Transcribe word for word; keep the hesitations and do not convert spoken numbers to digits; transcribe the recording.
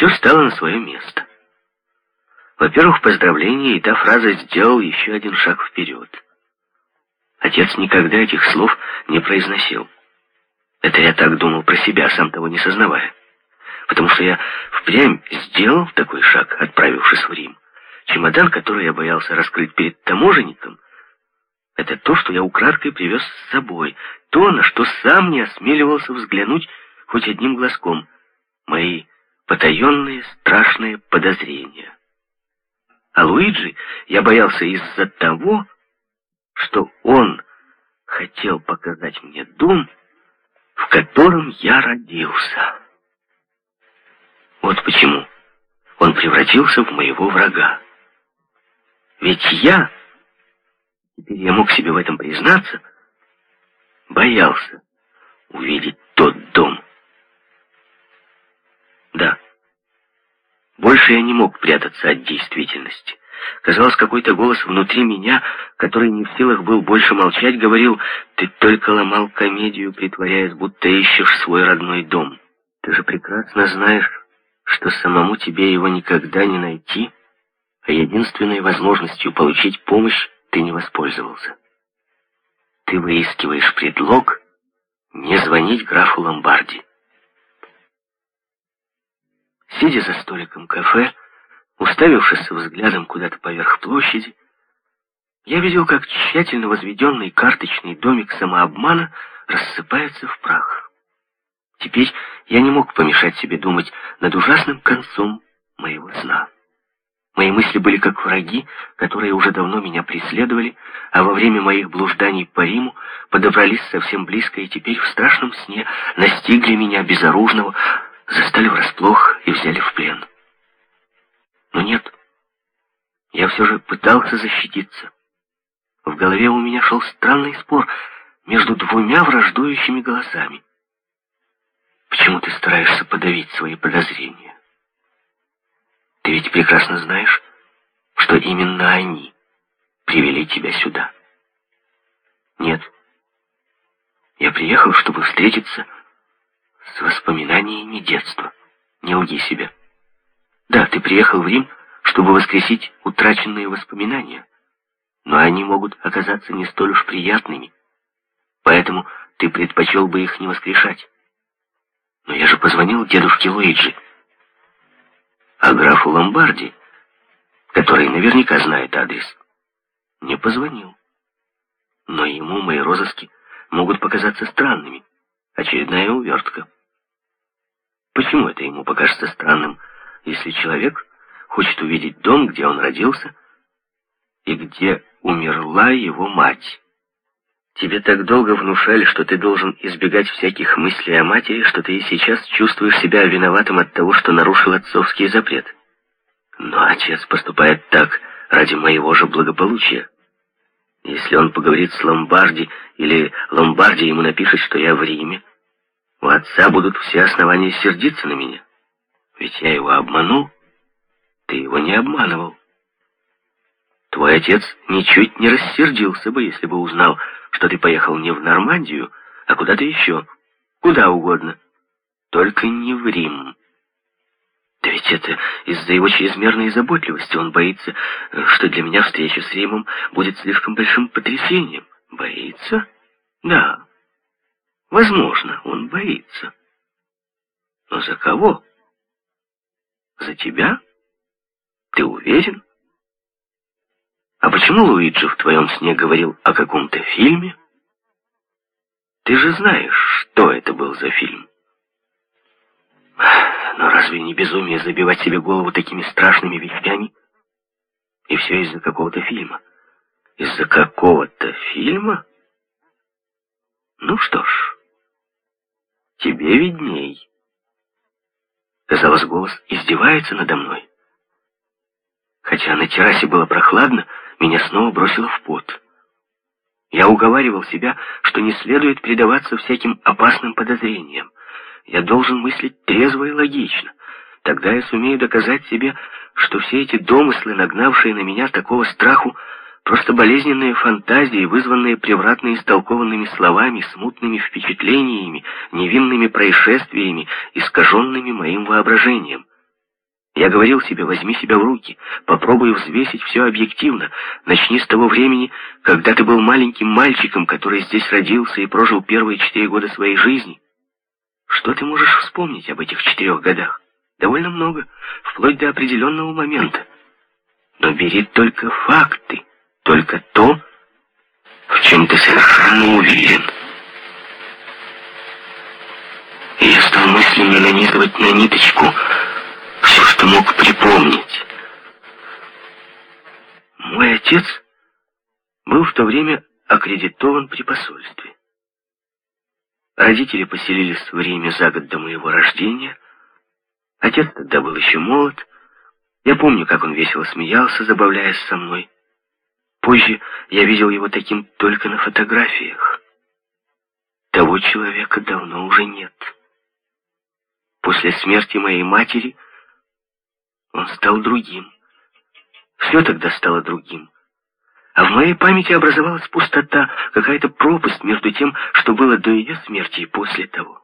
все стало на свое место. Во-первых, поздравление, и та фраза «сделал еще один шаг вперед». Отец никогда этих слов не произносил. Это я так думал про себя, сам того не сознавая. Потому что я впрямь сделал такой шаг, отправившись в Рим. Чемодан, который я боялся раскрыть перед таможенником, это то, что я украдкой привез с собой. То, на что сам не осмеливался взглянуть хоть одним глазком. Мои потаенные страшные подозрения. А Луиджи я боялся из-за того, что он хотел показать мне дом, в котором я родился. Вот почему он превратился в моего врага. Ведь я, теперь я мог себе в этом признаться, боялся увидеть тот дом. Да, больше я не мог прятаться от действительности. Казалось, какой-то голос внутри меня, который не в силах был больше молчать, говорил: «Ты только ломал комедию, притворяясь, будто ищешь свой родной дом. Ты же прекрасно знаешь, что самому тебе его никогда не найти, а единственной возможностью получить помощь ты не воспользовался. Ты выискиваешь предлог не звонить графу Ломбарди». Сидя за столиком кафе, уставившись взглядом куда-то поверх площади, я видел, как тщательно возведенный карточный домик самообмана рассыпается в прах. Теперь я не мог помешать себе думать над ужасным концом моего сна. Мои мысли были как враги, которые уже давно меня преследовали, а во время моих блужданий по Риму подобрались совсем близко и теперь в страшном сне настигли меня безоружного, застали врасплох и взяли в плен. Но нет, я все же пытался защититься. В голове у меня шел странный спор между двумя враждующими голосами. Почему ты стараешься подавить свои подозрения? Ты ведь прекрасно знаешь, что именно они привели тебя сюда. Нет, я приехал, чтобы встретиться с воспоминаниями детства. Не лги себе. Да, ты приехал в Рим, чтобы воскресить утраченные воспоминания, но они могут оказаться не столь уж приятными, поэтому ты предпочел бы их не воскрешать. Но я же позвонил дедушке Луиджи, а графу Ломбарди, который наверняка знает адрес, не позвонил. Но ему мои розыски могут показаться странными. Очередная увертка. Почему это ему покажется странным, если человек хочет увидеть дом, где он родился, и где умерла его мать? Тебе так долго внушали, что ты должен избегать всяких мыслей о матери, что ты и сейчас чувствуешь себя виноватым от того, что нарушил отцовский запрет. Но отец поступает так ради моего же благополучия. Если он поговорит с Ломбарди, или Ломбарди ему напишет, что я в Риме, у отца будут все основания сердиться на меня. Ведь я его обманул, ты его не обманывал. Твой отец ничуть не рассердился бы, если бы узнал, что ты поехал не в Нормандию, а куда-то еще, куда угодно, только не в Рим. Да ведь это из-за его чрезмерной заботливости. Он боится, что для меня встреча с Римом будет слишком большим потрясением. Боится? Да. Возможно, он боится. Но за кого? За тебя? Ты уверен? А почему Луиджи в твоем сне говорил о каком-то фильме? Ты же знаешь, что это был за фильм. Но разве не безумие забивать себе голову такими страшными вещами? И все из-за какого-то фильма. Из-за какого-то фильма? Ну что ж, тебе видней. Казалось, голос издевается надо мной. Хотя на террасе было прохладно, меня снова бросило в пот. Я уговаривал себя, что не следует предаваться всяким опасным подозрениям. Я должен мыслить трезво и логично. Тогда я сумею доказать себе, что все эти домыслы, нагнавшие на меня такого страху, просто болезненные фантазии, вызванные превратно истолкованными словами, смутными впечатлениями, невинными происшествиями, искаженными моим воображением. Я говорил себе, возьми себя в руки, попробуй взвесить все объективно. Начни с того времени, когда ты был маленьким мальчиком, который здесь родился и прожил первые четыре года своей жизни. Что ты можешь вспомнить об этих четырех годах? Довольно много, вплоть до определенного момента. Но бери только факты, только то, в чем ты совершенно уверен. И я стал мысленно нанизывать на ниточку все, что мог припомнить. Мой отец был в то время аккредитован при посольстве. Родители поселились в Риме за год до моего рождения. Отец тогда был еще молод. Я помню, как он весело смеялся, забавляясь со мной. Позже я видел его таким только на фотографиях. Того человека давно уже нет. После смерти моей матери он стал другим. Все тогда стало другим. А в моей памяти образовалась пустота, какая-то пропасть между тем, что было до ее смерти и после того.